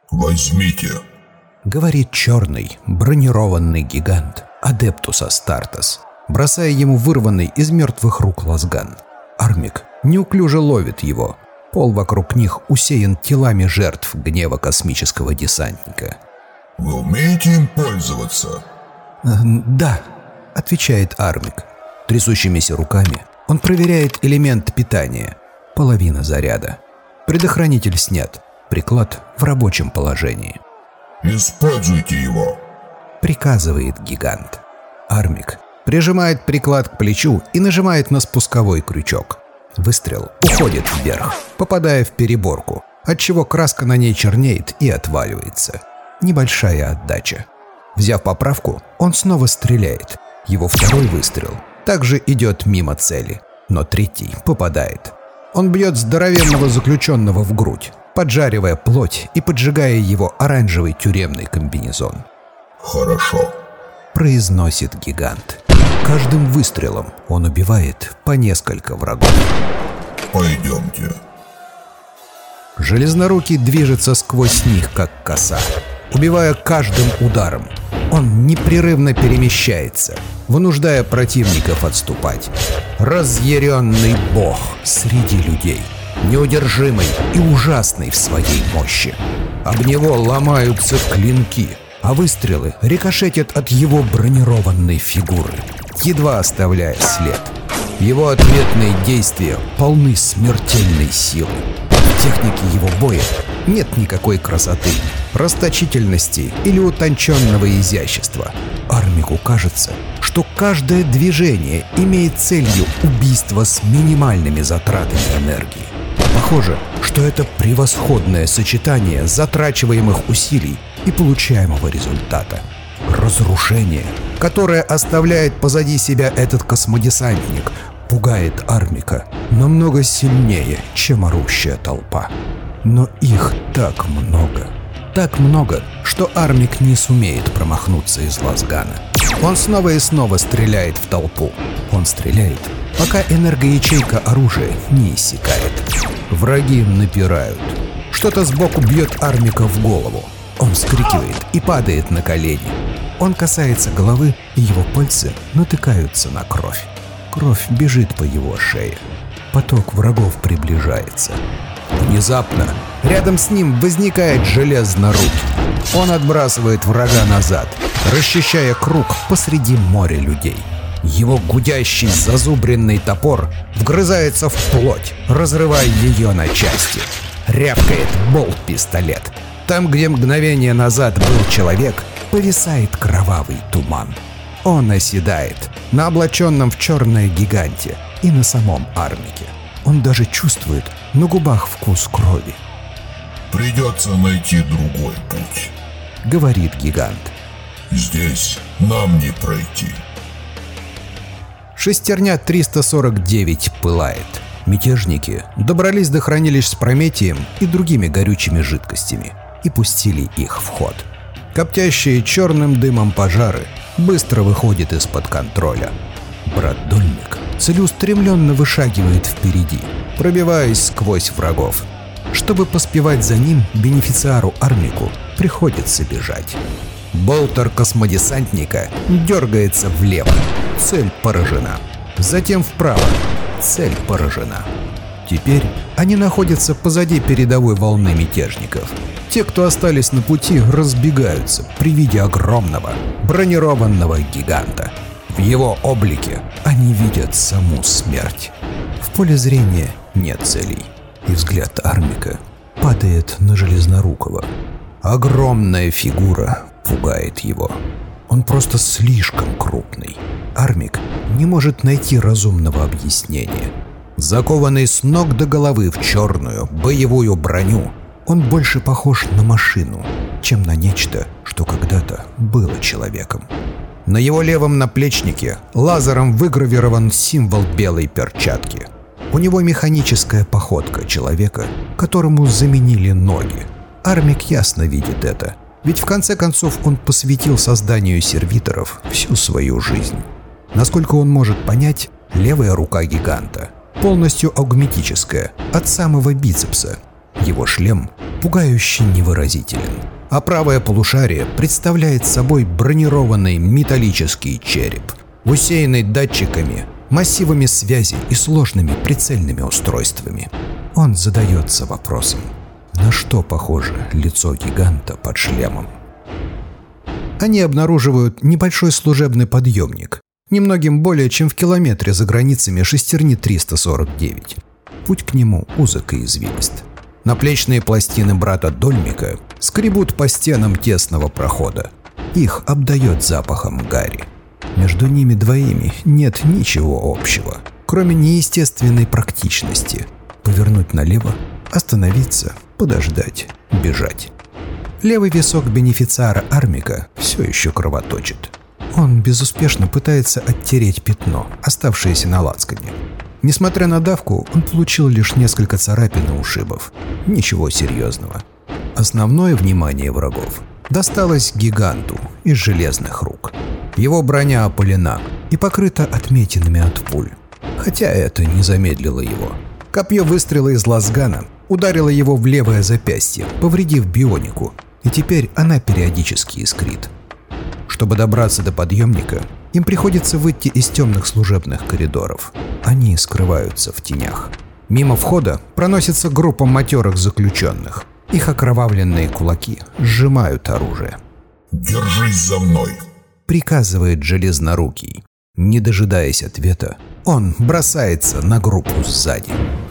«Возьмите», — говорит черный бронированный гигант Адептус Астартес, бросая ему вырванный из мертвых рук лазган. Армик неуклюже ловит его. Пол вокруг них усеян телами жертв гнева космического десантника. «Вы умеете им пользоваться?» «Да», — отвечает Армик. Трясущимися руками он проверяет элемент питания. Половина заряда. Предохранитель снят. Приклад в рабочем положении. «Используйте его», — приказывает гигант. Армик прижимает приклад к плечу и нажимает на спусковой крючок. Выстрел уходит вверх, попадая в переборку, отчего краска на ней чернеет и отваливается. Небольшая отдача. Взяв поправку, он снова стреляет. Его второй выстрел также идет мимо цели, но третий попадает. Он бьет здоровенного заключенного в грудь, поджаривая плоть и поджигая его оранжевый тюремный комбинезон. «Хорошо», — произносит гигант. Каждым выстрелом он убивает по несколько врагов. «Пойдемте». Железнорукий движется сквозь них, как коса, убивая каждым ударом. Он непрерывно перемещается, вынуждая противников отступать. Разъяренный бог среди людей, неудержимый и ужасный в своей мощи. Об него ломаются клинки, а выстрелы рикошетят от его бронированной фигуры, едва оставляя след. Его ответные действия полны смертельной силы. В технике его боя нет никакой красоты, расточительности или утонченного изящества. Армику кажется, что каждое движение имеет целью убийство с минимальными затратами энергии. Похоже, что это превосходное сочетание затрачиваемых усилий и получаемого результата. Разрушение, которое оставляет позади себя этот космодесантник, пугает Армика намного сильнее, чем орущая толпа. Но их так много. Так много, что Армик не сумеет промахнуться из лазгана. Он снова и снова стреляет в толпу. Он стреляет, пока энергоячейка оружия не иссякает. Враги напирают. Что-то сбоку бьет Армика в голову. Он вскрикивает и падает на колени. Он касается головы, и его пальцы натыкаются на кровь. Кровь бежит по его шее. Поток врагов приближается. Внезапно рядом с ним возникает железнорукий. Он отбрасывает врага назад, расчищая круг посреди моря людей. Его гудящий зазубренный топор вгрызается в плоть, разрывая ее на части. Рявкает болт-пистолет. Там, где мгновение назад был человек, повисает кровавый туман. Он оседает на облаченном в черное гиганте и на самом Армике. Он даже чувствует на губах вкус крови. «Придется найти другой путь», — говорит гигант. «Здесь нам не пройти». Шестерня 349 пылает. Мятежники добрались до хранилищ с прометием и другими горючими жидкостями и пустили их в ход. Коптящие черным дымом пожары быстро выходят из-под контроля. Брат Дольник целеустремленно вышагивает впереди, пробиваясь сквозь врагов. Чтобы поспевать за ним, бенефициару Армику приходится бежать. Болтер космодесантника дергается влево. Цель поражена. Затем вправо. Цель поражена. Теперь они находятся позади передовой волны мятежников. Те, кто остались на пути, разбегаются при виде огромного бронированного гиганта. В его облике они видят саму смерть. В поле зрения нет целей, и взгляд Армика падает на Железнорукого. Огромная фигура пугает его. Он просто слишком крупный. Армик не может найти разумного объяснения. Закованный с ног до головы в черную боевую броню, он больше похож на машину, чем на нечто, что когда-то было человеком. На его левом наплечнике лазером выгравирован символ белой перчатки. У него механическая походка человека, которому заменили ноги. Армик ясно видит это, ведь в конце концов он посвятил созданию сервиторов всю свою жизнь. Насколько он может понять, левая рука гиганта полностью аугметическая, от самого бицепса. Его шлем пугающе невыразителен, а правое полушарие представляет собой бронированный металлический череп, усеянный датчиками, массивами связи и сложными прицельными устройствами. Он задается вопросом, на что похоже лицо гиганта под шлемом. Они обнаруживают небольшой служебный подъемник, немногим более чем в километре за границами шестерни 349. Путь к нему узок и извилист. Наплечные пластины брата Дольмика скребут по стенам тесного прохода. Их обдает запахом гари. Между ними двоими нет ничего общего, кроме неестественной практичности. Повернуть налево, остановиться, подождать, бежать. Левый висок бенефициара Армика все еще кровоточит. Он безуспешно пытается оттереть пятно, оставшееся на лацкане. Несмотря на давку, он получил лишь несколько царапин и ушибов. Ничего серьезного. Основное внимание врагов досталось гиганту из железных рук. Его броня опалена и покрыта отметинами от пуль. Хотя это не замедлило его. Копье выстрела из лазгана ударило его в левое запястье, повредив бионику, и теперь она периодически искрит. Чтобы добраться до подъемника, им приходится выйти из темных служебных коридоров. Они скрываются в тенях. Мимо входа проносится группа матерых заключенных. Их окровавленные кулаки сжимают оружие. «Держись за мной!» — приказывает Железнорукий. Не дожидаясь ответа, он бросается на группу сзади.